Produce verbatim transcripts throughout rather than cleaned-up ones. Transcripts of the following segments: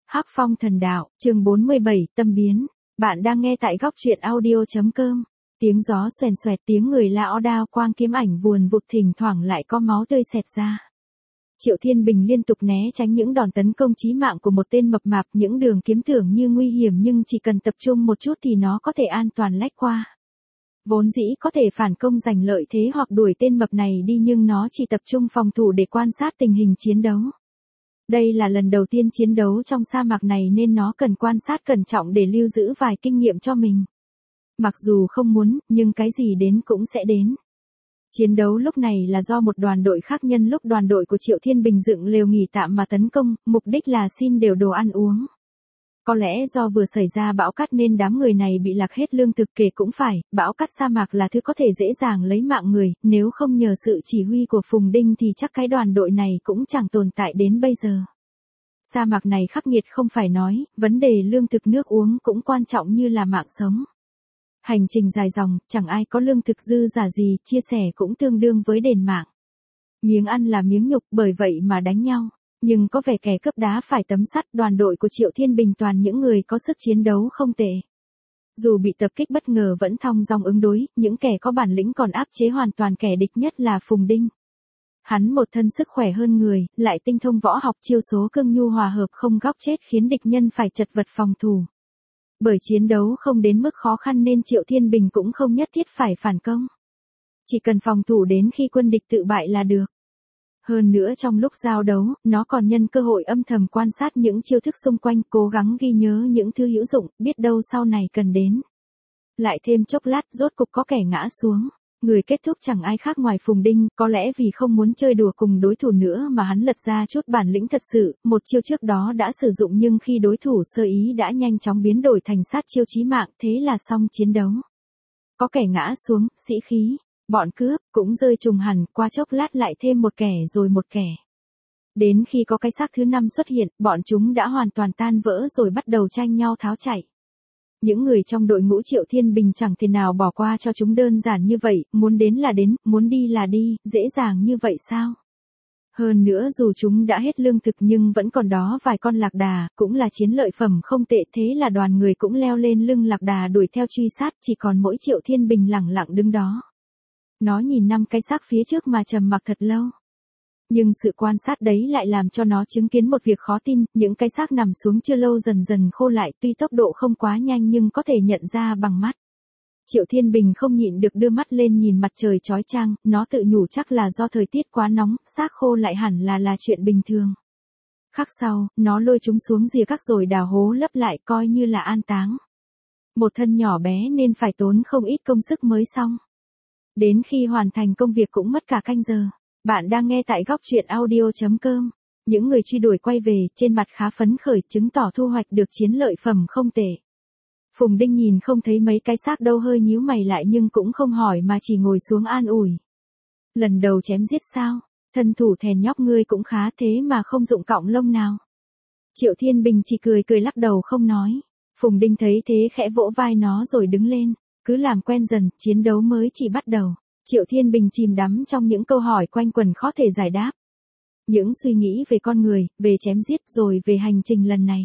Hắc Phong Thần Đạo, chương bốn mươi bảy, Tâm Biến. Bạn đang nghe tại góc truyện audio chấm com. Tiếng gió xoèn xoẹt, tiếng người la ó đao, quang kiếm ảnh vùn vụt, thỉnh thoảng lại có máu tươi xẹt ra. Triệu Thiên Bình liên tục né tránh những đòn tấn công chí mạng của một tên mập mạp, những đường kiếm tưởng như nguy hiểm nhưng chỉ cần tập trung một chút thì nó có thể an toàn lách qua. Vốn dĩ có thể phản công giành lợi thế hoặc đuổi tên mập này đi, nhưng nó chỉ tập trung phòng thủ để quan sát tình hình chiến đấu. Đây là lần đầu tiên chiến đấu trong sa mạc này nên nó cần quan sát cẩn trọng để lưu giữ vài kinh nghiệm cho mình. Mặc dù không muốn, nhưng cái gì đến cũng sẽ đến. Chiến đấu lúc này là do một đoàn đội khác nhân lúc đoàn đội của Triệu Thiên Bình dựng lều nghỉ tạm mà tấn công, mục đích là xin đều đồ ăn uống. Có lẽ do vừa xảy ra bão cát nên đám người này bị lạc hết lương thực, kể cũng phải, bão cát sa mạc là thứ có thể dễ dàng lấy mạng người, nếu không nhờ sự chỉ huy của Phùng Đinh thì chắc cái đoàn đội này cũng chẳng tồn tại đến bây giờ. Sa mạc này khắc nghiệt không phải nói, vấn đề lương thực nước uống cũng quan trọng như là mạng sống. Hành trình dài dòng, chẳng ai có lương thực dư giả gì, chia sẻ cũng tương đương với đền mạng. Miếng ăn là miếng nhục, bởi vậy mà đánh nhau. Nhưng có vẻ kẻ cướp đá phải tấm sắt, đoàn đội của Triệu Thiên Bình toàn những người có sức chiến đấu không tệ. Dù bị tập kích bất ngờ vẫn thong dong ứng đối, những kẻ có bản lĩnh còn áp chế hoàn toàn kẻ địch, nhất là Phùng Đinh. Hắn một thân sức khỏe hơn người, lại tinh thông võ học, chiêu số cương nhu hòa hợp không góc chết khiến địch nhân phải chật vật phòng thủ. Bởi chiến đấu không đến mức khó khăn nên Triệu Thiên Bình cũng không nhất thiết phải phản công. Chỉ cần phòng thủ đến khi quân địch tự bại là được. Hơn nữa trong lúc giao đấu, nó còn nhân cơ hội âm thầm quan sát những chiêu thức xung quanh, cố gắng ghi nhớ những thứ hữu dụng, biết đâu sau này cần đến. Lại thêm chốc lát, rốt cục có kẻ ngã xuống. Người kết thúc chẳng ai khác ngoài Phùng Đinh, có lẽ vì không muốn chơi đùa cùng đối thủ nữa mà hắn lật ra chút bản lĩnh thật sự, một chiêu trước đó đã sử dụng nhưng khi đối thủ sơ ý đã nhanh chóng biến đổi thành sát chiêu chí mạng, thế là xong chiến đấu. Có kẻ ngã xuống, sĩ khí. Bọn cướp cũng rơi trùng hẳn, qua chốc lát lại thêm một kẻ rồi một kẻ. Đến khi có cái xác thứ năm xuất hiện, bọn chúng đã hoàn toàn tan vỡ rồi bắt đầu tranh nhau tháo chạy. Những người trong đội ngũ Triệu Thiên Bình chẳng thể nào bỏ qua cho chúng đơn giản như vậy, muốn đến là đến, muốn đi là đi, dễ dàng như vậy sao? Hơn nữa dù chúng đã hết lương thực nhưng vẫn còn đó vài con lạc đà, cũng là chiến lợi phẩm không tệ, thế là đoàn người cũng leo lên lưng lạc đà đuổi theo truy sát, chỉ còn mỗi Triệu Thiên Bình lẳng lặng đứng đó. Nó nhìn năm cái xác phía trước mà trầm mặc thật lâu. Nhưng sự quan sát đấy lại làm cho nó chứng kiến một việc khó tin, những cái xác nằm xuống chưa lâu dần dần khô lại, tuy tốc độ không quá nhanh nhưng có thể nhận ra bằng mắt. Triệu Thiên Bình không nhịn được đưa mắt lên nhìn mặt trời chói chang, nó tự nhủ chắc là do thời tiết quá nóng, xác khô lại hẳn là là chuyện bình thường. Khắc sau, nó lôi chúng xuống rìa các rồi đào hố lấp lại coi như là an táng. Một thân nhỏ bé nên phải tốn không ít công sức mới xong. Đến khi hoàn thành công việc cũng mất cả canh giờ. Bạn đang nghe tại góc truyện audio chấm com. Những người truy đuổi quay về, trên mặt khá phấn khởi, chứng tỏ thu hoạch được chiến lợi phẩm không tệ. Phùng Đinh nhìn không thấy mấy cái xác đâu hơi nhíu mày lại nhưng cũng không hỏi mà chỉ ngồi xuống an ủi. Lần đầu chém giết sao? Thân thủ thèn nhóc ngươi cũng khá thế mà không dụng cọng lông nào. Triệu Thiên Bình chỉ cười cười lắc đầu không nói. Phùng Đinh thấy thế khẽ vỗ vai nó rồi đứng lên. Cứ làm quen dần, chiến đấu mới chỉ bắt đầu. Triệu Thiên Bình chìm đắm trong những câu hỏi quanh quẩn khó thể giải đáp. Những suy nghĩ về con người, về chém giết rồi về hành trình lần này.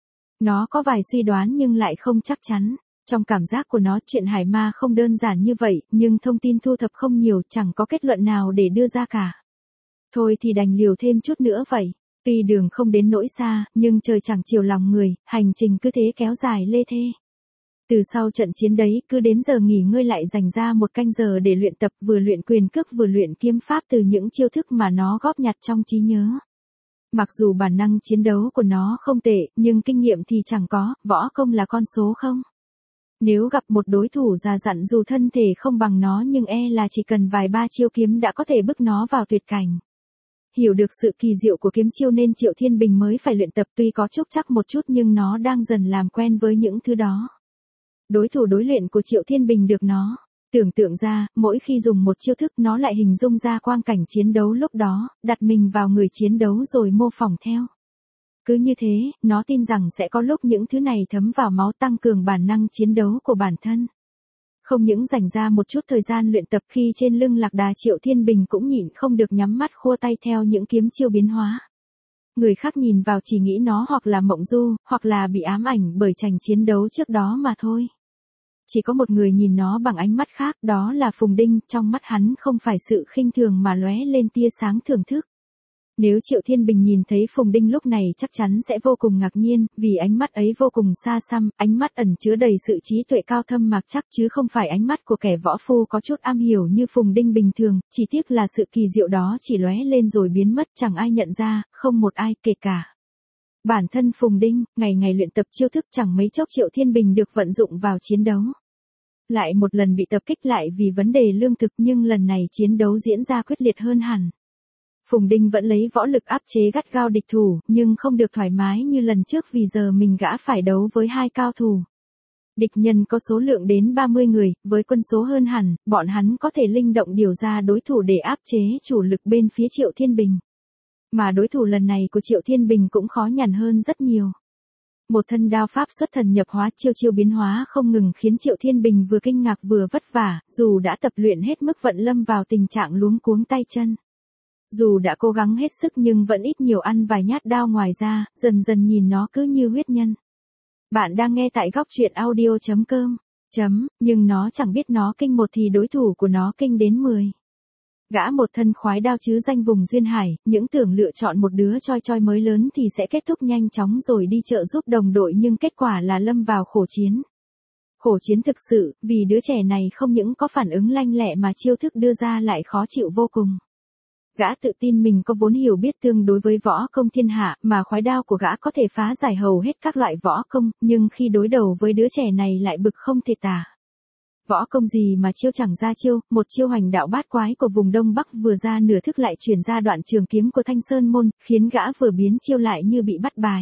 Nó có vài suy đoán nhưng lại không chắc chắn. Trong cảm giác của nó, chuyện hải ma không đơn giản như vậy, nhưng thông tin thu thập không nhiều, chẳng có kết luận nào để đưa ra cả. Thôi thì đành liều thêm chút nữa vậy. Tuy đường không đến nỗi xa, nhưng trời chẳng chiều lòng người, hành trình cứ thế kéo dài lê thê. Từ sau trận chiến đấy, cứ đến giờ nghỉ ngơi lại dành ra một canh giờ để luyện tập, vừa luyện quyền cước vừa luyện kiếm pháp từ những chiêu thức mà nó góp nhặt trong trí nhớ. Mặc dù bản năng chiến đấu của nó không tệ, nhưng kinh nghiệm thì chẳng có, võ công là con số không. Nếu gặp một đối thủ già dặn dù thân thể không bằng nó nhưng e là chỉ cần vài ba chiêu kiếm đã có thể bức nó vào tuyệt cảnh. Hiểu được sự kỳ diệu của kiếm chiêu nên Triệu Thiên Bình mới phải luyện tập, tuy có trúc trắc một chút nhưng nó đang dần làm quen với những thứ đó. Đối thủ đối luyện của Triệu Thiên Bình được nó tưởng tượng ra, mỗi khi dùng một chiêu thức nó lại hình dung ra quang cảnh chiến đấu lúc đó, đặt mình vào người chiến đấu rồi mô phỏng theo. Cứ như thế, nó tin rằng sẽ có lúc những thứ này thấm vào máu tăng cường bản năng chiến đấu của bản thân. Không những dành ra một chút thời gian luyện tập khi trên lưng lạc đà Triệu Thiên Bình cũng nhịn không được nhắm mắt khua tay theo những kiếm chiêu biến hóa. Người khác nhìn vào chỉ nghĩ nó hoặc là mộng du, hoặc là bị ám ảnh bởi chàng chiến đấu trước đó mà thôi. Chỉ có một người nhìn nó bằng ánh mắt khác, đó là Phùng Đinh, trong mắt hắn không phải sự khinh thường mà lóe lên tia sáng thưởng thức. Nếu Triệu Thiên Bình nhìn thấy Phùng Đinh lúc này chắc chắn sẽ vô cùng ngạc nhiên, vì ánh mắt ấy vô cùng xa xăm, ánh mắt ẩn chứa đầy sự trí tuệ cao thâm mạc chắc chứ không phải ánh mắt của kẻ võ phu có chút am hiểu như Phùng Đinh bình thường, chỉ tiếc là sự kỳ diệu đó chỉ lóe lên rồi biến mất, chẳng ai nhận ra, không một ai kể cả bản thân Phùng Đinh, ngày ngày luyện tập chiêu thức chẳng mấy chốc Triệu Thiên Bình được vận dụng vào chiến đấu. Lại một lần bị tập kích lại vì vấn đề lương thực nhưng lần này chiến đấu diễn ra quyết liệt hơn hẳn. Phùng Đinh vẫn lấy võ lực áp chế gắt gao địch thủ, nhưng không được thoải mái như lần trước vì giờ mình gã phải đấu với hai cao thủ. Địch nhân có số lượng đến ba mươi người, với quân số hơn hẳn, bọn hắn có thể linh động điều ra đối thủ để áp chế chủ lực bên phía Triệu Thiên Bình. Mà đối thủ lần này của Triệu Thiên Bình cũng khó nhằn hơn rất nhiều. Một thân đao pháp xuất thần nhập hóa, chiêu chiêu biến hóa không ngừng khiến Triệu Thiên Bình vừa kinh ngạc vừa vất vả, dù đã tập luyện hết mức vẫn lâm vào tình trạng luống cuống tay chân. Dù đã cố gắng hết sức nhưng vẫn ít nhiều ăn vài nhát đao ngoài ra, dần dần nhìn nó cứ như huyết nhân. Bạn đang nghe tại góc truyện audio chấm com. Chấm, nhưng nó chẳng biết nó kinh một thì đối thủ của nó kinh đến mười. Gã một thân khoái đao chứ danh vùng duyên hải, những tưởng lựa chọn một đứa choi choi mới lớn thì sẽ kết thúc nhanh chóng rồi đi trợ giúp đồng đội nhưng kết quả là lâm vào khổ chiến. Khổ chiến thực sự, vì đứa trẻ này không những có phản ứng lanh lẹ mà chiêu thức đưa ra lại khó chịu vô cùng. Gã tự tin mình có vốn hiểu biết tương đối với võ công thiên hạ mà khoái đao của gã có thể phá giải hầu hết các loại võ công, nhưng khi đối đầu với đứa trẻ này lại bực không thể tả. Võ công gì mà chiêu chẳng ra chiêu, một chiêu hành đạo bát quái của vùng Đông Bắc vừa ra nửa thức lại chuyển ra đoạn trường kiếm của Thanh Sơn Môn, khiến gã vừa biến chiêu lại như bị bắt bài.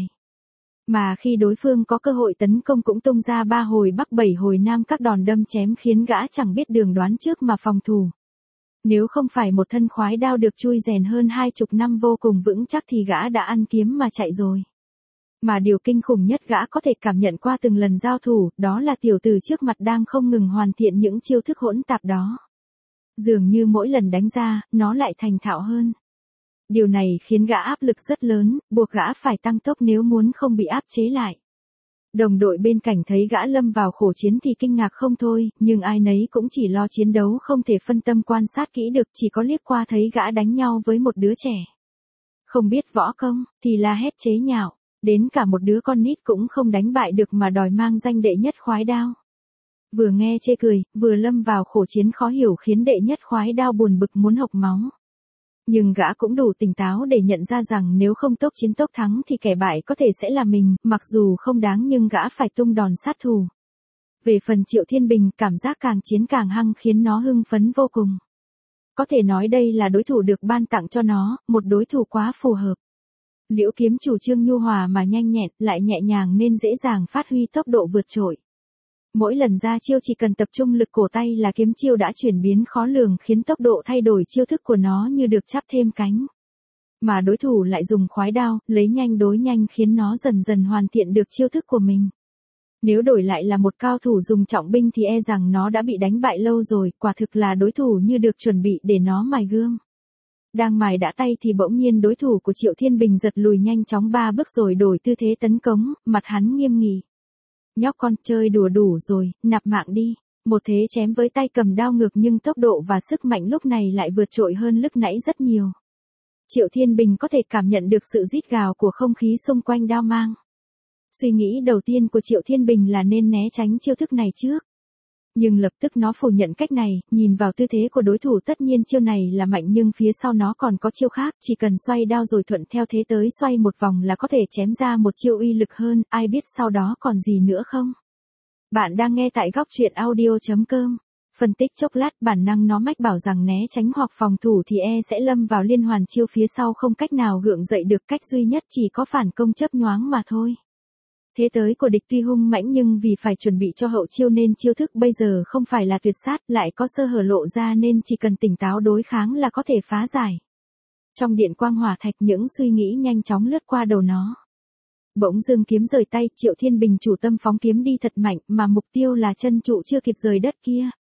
Mà khi đối phương có cơ hội tấn công cũng tung ra ba hồi bắc bảy hồi nam các đòn đâm chém khiến gã chẳng biết đường đoán trước mà phòng thủ. Nếu không phải một thân khoái đao được chui rèn hơn hai chục năm vô cùng vững chắc thì gã đã ăn kiếm mà chạy rồi. Mà điều kinh khủng nhất gã có thể cảm nhận qua từng lần giao thủ, đó là tiểu tử trước mặt đang không ngừng hoàn thiện những chiêu thức hỗn tạp đó. Dường như mỗi lần đánh ra, nó lại thành thạo hơn. Điều này khiến gã áp lực rất lớn, buộc gã phải tăng tốc nếu muốn không bị áp chế lại. Đồng đội bên cạnh thấy gã lâm vào khổ chiến thì kinh ngạc không thôi, nhưng ai nấy cũng chỉ lo chiến đấu không thể phân tâm quan sát kỹ được, chỉ có liếc qua thấy gã đánh nhau với một đứa trẻ. Không biết võ công, thì la hét chế nhạo, đến cả một đứa con nít cũng không đánh bại được mà đòi mang danh đệ nhất khoái đao. Vừa nghe chê cười, vừa lâm vào khổ chiến khó hiểu khiến đệ nhất khoái đao buồn bực muốn hộc máu. Nhưng gã cũng đủ tỉnh táo để nhận ra rằng nếu không tốc chiến tốc thắng thì kẻ bại có thể sẽ là mình, mặc dù không đáng nhưng gã phải tung đòn sát thủ. Về phần Triệu Thiên Bình, cảm giác càng chiến càng hăng khiến nó hưng phấn vô cùng. Có thể nói đây là đối thủ được ban tặng cho nó, một đối thủ quá phù hợp. Liễu kiếm chủ trương nhu hòa mà nhanh nhẹn, lại nhẹ nhàng nên dễ dàng phát huy tốc độ vượt trội. Mỗi lần ra chiêu chỉ cần tập trung lực cổ tay là kiếm chiêu đã chuyển biến khó lường khiến tốc độ thay đổi chiêu thức của nó như được chắp thêm cánh. Mà đối thủ lại dùng khoái đao, lấy nhanh đối nhanh khiến nó dần dần hoàn thiện được chiêu thức của mình. Nếu đổi lại là một cao thủ dùng trọng binh thì e rằng nó đã bị đánh bại lâu rồi, quả thực là đối thủ như được chuẩn bị để nó mài gươm. Đang mài đã tay thì bỗng nhiên đối thủ của Triệu Thiên Bình giật lùi nhanh chóng ba bước rồi đổi tư thế tấn công, mặt hắn nghiêm nghị. Nhóc con, chơi đùa đủ rồi, nạp mạng đi. Một thế chém với tay cầm đao ngược nhưng tốc độ và sức mạnh lúc này lại vượt trội hơn lúc nãy rất nhiều. Triệu Thiên Bình có thể cảm nhận được sự rít gào của không khí xung quanh đao mang. Suy nghĩ đầu tiên của Triệu Thiên Bình là nên né tránh chiêu thức này trước. Nhưng lập tức nó phủ nhận cách này, nhìn vào tư thế của đối thủ tất nhiên chiêu này là mạnh nhưng phía sau nó còn có chiêu khác, chỉ cần xoay đao rồi thuận theo thế tới xoay một vòng là có thể chém ra một chiêu uy lực hơn, ai biết sau đó còn gì nữa không? Bạn đang nghe tại góc truyện audio chấm com. Phân tích chốc lát bản năng nó mách bảo rằng né tránh hoặc phòng thủ thì e sẽ lâm vào liên hoàn chiêu phía sau không cách nào gượng dậy được, cách duy nhất chỉ có phản công chớp nhoáng mà thôi. Thế tới của địch tuy hung mãnh nhưng vì phải chuẩn bị cho hậu chiêu nên chiêu thức bây giờ không phải là tuyệt sát, lại có sơ hở lộ ra nên chỉ cần tỉnh táo đối kháng là có thể phá giải. Trong điện quang hỏa thạch những suy nghĩ nhanh chóng lướt qua đầu nó. Bỗng dưng kiếm rời tay, Triệu Thiên Bình chủ tâm phóng kiếm đi thật mạnh mà mục tiêu là chân trụ chưa kịp rời đất kia.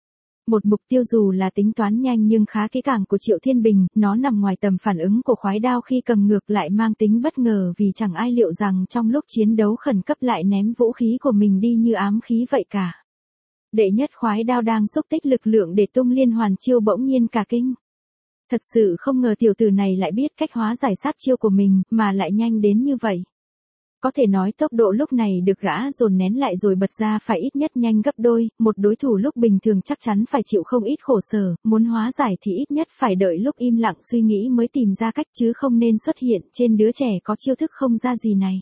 Một mục tiêu dù là tính toán nhanh nhưng khá kỹ càng của Triệu Thiên Bình, nó nằm ngoài tầm phản ứng của khoái đao khi cầm ngược lại mang tính bất ngờ vì chẳng ai liệu rằng trong lúc chiến đấu khẩn cấp lại ném vũ khí của mình đi như ám khí vậy cả. Đệ nhất khoái đao đang xúc tích lực lượng để tung liên hoàn chiêu bỗng nhiên cả kinh. Thật sự không ngờ tiểu tử này lại biết cách hóa giải sát chiêu của mình mà lại nhanh đến như vậy. Có thể nói tốc độ lúc này được gã dồn nén lại rồi bật ra phải ít nhất nhanh gấp đôi, một đối thủ lúc bình thường chắc chắn phải chịu không ít khổ sở, muốn hóa giải thì ít nhất phải đợi lúc im lặng suy nghĩ mới tìm ra cách chứ không nên xuất hiện trên đứa trẻ có chiêu thức không ra gì này.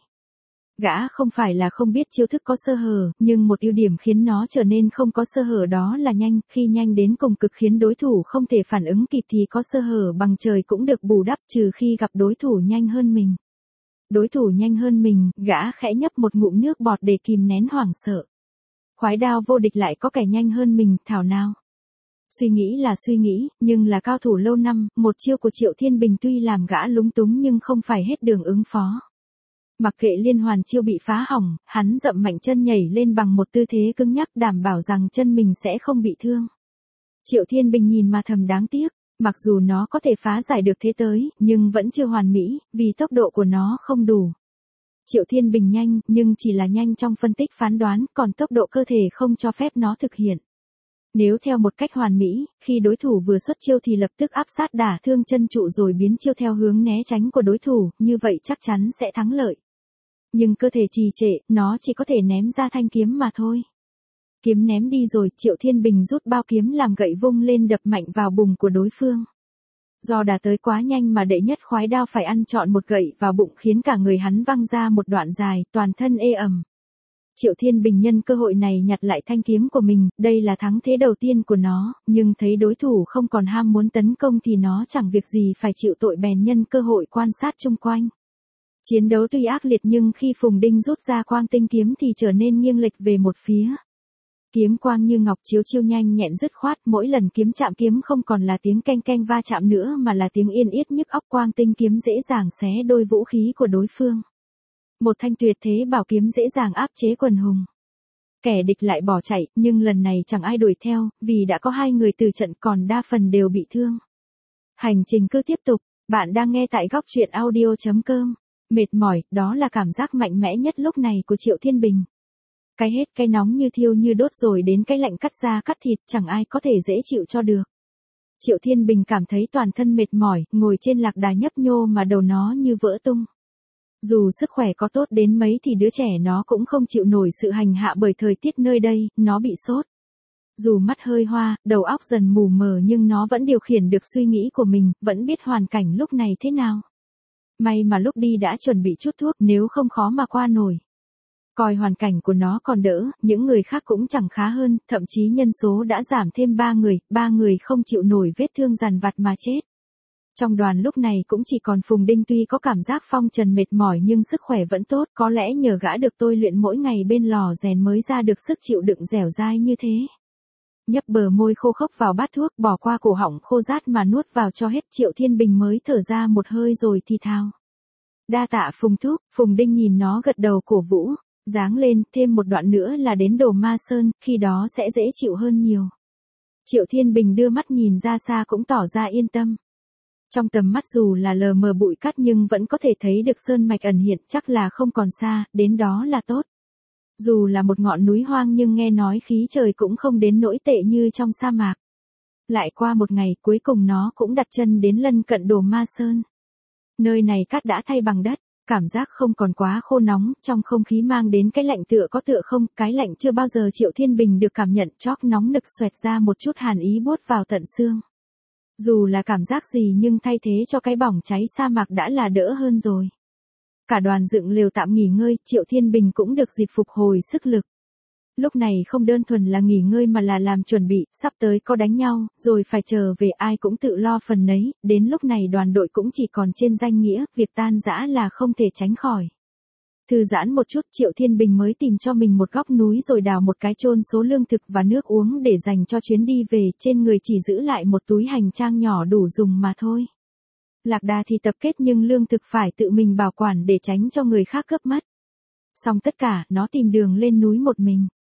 Gã không phải là không biết chiêu thức có sơ hở, nhưng một ưu điểm khiến nó trở nên không có sơ hở đó là nhanh, khi nhanh đến cùng cực khiến đối thủ không thể phản ứng kịp thì có sơ hở bằng trời cũng được bù đắp trừ khi gặp đối thủ nhanh hơn mình. Đối thủ nhanh hơn mình, gã khẽ nhấp một ngụm nước bọt để kìm nén hoảng sợ. Khoái đao vô địch lại có kẻ nhanh hơn mình, thảo nào. Suy nghĩ là suy nghĩ, nhưng là cao thủ lâu năm, một chiêu của Triệu Thiên Bình tuy làm gã lúng túng nhưng không phải hết đường ứng phó. Mặc kệ liên hoàn chiêu bị phá hỏng, hắn dậm mạnh chân nhảy lên bằng một tư thế cứng nhắc đảm bảo rằng chân mình sẽ không bị thương. Triệu Thiên Bình nhìn mà thầm đáng tiếc. Mặc dù nó có thể phá giải được thế tới, nhưng vẫn chưa hoàn mỹ, vì tốc độ của nó không đủ. Triệu Thiên Bình nhanh, nhưng chỉ là nhanh trong phân tích phán đoán, còn tốc độ cơ thể không cho phép nó thực hiện. Nếu theo một cách hoàn mỹ, khi đối thủ vừa xuất chiêu thì lập tức áp sát đả thương chân trụ rồi biến chiêu theo hướng né tránh của đối thủ, như vậy chắc chắn sẽ thắng lợi. Nhưng cơ thể trì trệ, nó chỉ có thể ném ra thanh kiếm mà thôi. Kiếm ném đi rồi, Triệu Thiên Bình rút bao kiếm làm gậy vung lên đập mạnh vào bụng của đối phương. Do đà tới quá nhanh mà đệ nhất khoái đao phải ăn trọn một gậy vào bụng khiến cả người hắn văng ra một đoạn dài, toàn thân ê ẩm. Triệu Thiên Bình nhân cơ hội này nhặt lại thanh kiếm của mình, đây là thắng thế đầu tiên của nó, nhưng thấy đối thủ không còn ham muốn tấn công thì nó chẳng việc gì phải chịu tội bèn nhân cơ hội quan sát chung quanh. Chiến đấu tuy ác liệt nhưng khi Phùng Đinh rút ra quang tinh kiếm thì trở nên nghiêng lệch về một phía. Kiếm quang như ngọc chiếu chiêu nhanh nhẹn dứt khoát, mỗi lần kiếm chạm kiếm không còn là tiếng keng keng va chạm nữa mà là tiếng yên yết nhức óc, quang tinh kiếm dễ dàng xé đôi vũ khí của đối phương. Một thanh tuyệt thế bảo kiếm dễ dàng áp chế quần hùng. Kẻ địch lại bỏ chạy, nhưng lần này chẳng ai đuổi theo, vì đã có hai người từ trận còn đa phần đều bị thương. Hành trình cứ tiếp tục, bạn đang nghe tại góc truyện audio chấm com. Mệt mỏi, đó là cảm giác mạnh mẽ nhất lúc này của Triệu Thiên Bình. Cái hết cái nóng như thiêu như đốt rồi đến cái lạnh cắt da cắt thịt, chẳng ai có thể dễ chịu cho được. Triệu Thiên Bình cảm thấy toàn thân mệt mỏi, ngồi trên lạc đà nhấp nhô mà đầu nó như vỡ tung. Dù sức khỏe có tốt đến mấy thì đứa trẻ nó cũng không chịu nổi sự hành hạ bởi thời tiết nơi đây, nó bị sốt. Dù mắt hơi hoa, đầu óc dần mù mờ nhưng nó vẫn điều khiển được suy nghĩ của mình, vẫn biết hoàn cảnh lúc này thế nào. May mà lúc đi đã chuẩn bị chút thuốc, nếu không khó mà qua nổi. Coi hoàn cảnh của nó còn đỡ, những người khác cũng chẳng khá hơn, thậm chí nhân số đã giảm thêm ba người, ba người không chịu nổi vết thương dằn vặt mà chết. Trong đoàn lúc này cũng chỉ còn Phùng Đinh tuy có cảm giác phong trần mệt mỏi nhưng sức khỏe vẫn tốt, có lẽ nhờ gã được tôi luyện mỗi ngày bên lò rèn mới ra được sức chịu đựng dẻo dai như thế. Nhấp bờ môi khô khốc vào bát thuốc, bỏ qua cổ họng khô rát mà nuốt vào cho hết, Triệu Thiên Bình mới thở ra một hơi rồi thì thào. Đa tạ Phùng thúc. Phùng Đinh nhìn nó gật đầu cổ vũ. Giáng lên, thêm một đoạn nữa là đến Đồ Ma Sơn, khi đó sẽ dễ chịu hơn nhiều. Triệu Thiên Bình đưa mắt nhìn ra xa cũng tỏ ra yên tâm. Trong tầm mắt dù là lờ mờ bụi cát nhưng vẫn có thể thấy được sơn mạch ẩn hiện, chắc là không còn xa, đến đó là tốt. Dù là một ngọn núi hoang nhưng nghe nói khí trời cũng không đến nỗi tệ như trong sa mạc. Lại qua một ngày cuối cùng nó cũng đặt chân đến lân cận Đồ Ma Sơn. Nơi này cát đã thay bằng đất. Cảm giác không còn quá khô nóng, trong không khí mang đến cái lạnh tựa có tựa không, cái lạnh chưa bao giờ Triệu Thiên Bình được cảm nhận, chóp nóng nực xoẹt ra một chút hàn ý buốt vào tận xương. Dù là cảm giác gì nhưng thay thế cho cái bỏng cháy sa mạc đã là đỡ hơn rồi. Cả đoàn dựng lều tạm nghỉ ngơi, Triệu Thiên Bình cũng được dịp phục hồi sức lực. Lúc này không đơn thuần là nghỉ ngơi mà là làm chuẩn bị, sắp tới có đánh nhau, rồi phải chờ về ai cũng tự lo phần nấy, đến lúc này đoàn đội cũng chỉ còn trên danh nghĩa, việc tan rã là không thể tránh khỏi. Thư giãn một chút, Triệu Thiên Bình mới tìm cho mình một góc núi rồi đào một cái chôn số lương thực và nước uống để dành cho chuyến đi về, trên người chỉ giữ lại một túi hành trang nhỏ đủ dùng mà thôi. Lạc đà thì tập kết nhưng lương thực phải tự mình bảo quản để tránh cho người khác cướp mất. Xong tất cả, nó tìm đường lên núi một mình.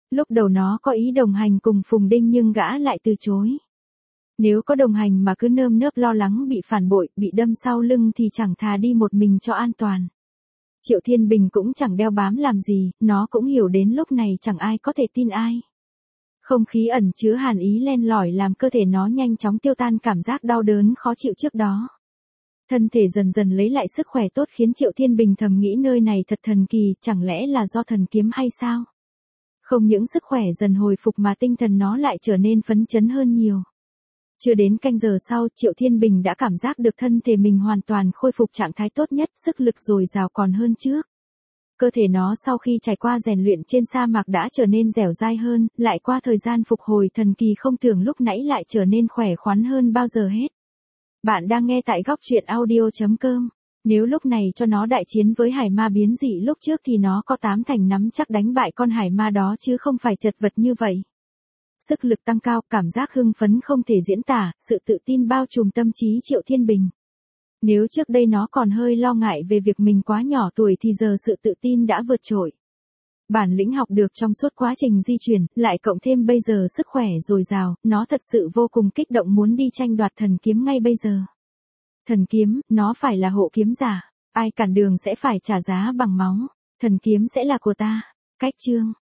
Lúc đầu nó có ý đồng hành cùng Phùng Đinh nhưng gã lại từ chối. Nếu có đồng hành mà cứ nơm nớp lo lắng bị phản bội, bị đâm sau lưng thì chẳng thà đi một mình cho an toàn. Triệu Thiên Bình cũng chẳng đeo bám làm gì, nó cũng hiểu đến lúc này chẳng ai có thể tin ai. Không khí ẩn chứa hàn ý len lỏi làm cơ thể nó nhanh chóng tiêu tan cảm giác đau đớn khó chịu trước đó. Thân thể dần dần lấy lại sức khỏe tốt khiến Triệu Thiên Bình thầm nghĩ nơi này thật thần kỳ, chẳng lẽ là do thần kiếm hay sao? Không những sức khỏe dần hồi phục mà tinh thần nó lại trở nên phấn chấn hơn nhiều. Chưa đến canh giờ sau, Triệu Thiên Bình đã cảm giác được thân thể mình hoàn toàn khôi phục trạng thái tốt nhất, sức lực dồi dào còn hơn trước. Cơ thể nó sau khi trải qua rèn luyện trên sa mạc đã trở nên dẻo dai hơn, lại qua thời gian phục hồi thần kỳ không tưởng lúc nãy lại trở nên khỏe khoắn hơn bao giờ hết. Bạn đang nghe tại góc truyện audio chấm com. Nếu lúc này cho nó đại chiến với hải ma biến dị lúc trước thì nó có tám thành nắm chắc đánh bại con hải ma đó chứ không phải chật vật như vậy. Sức lực tăng cao, cảm giác hưng phấn không thể diễn tả, sự tự tin bao trùm tâm trí Triệu Thiên Bình. Nếu trước đây nó còn hơi lo ngại về việc mình quá nhỏ tuổi thì giờ sự tự tin đã vượt trội. Bản lĩnh học được trong suốt quá trình di chuyển, lại cộng thêm bây giờ sức khỏe dồi dào, nó thật sự vô cùng kích động muốn đi tranh đoạt thần kiếm ngay bây giờ. Thần kiếm, nó phải là hộ kiếm giả, ai cản đường sẽ phải trả giá bằng máu, thần kiếm sẽ là của ta. Cách chương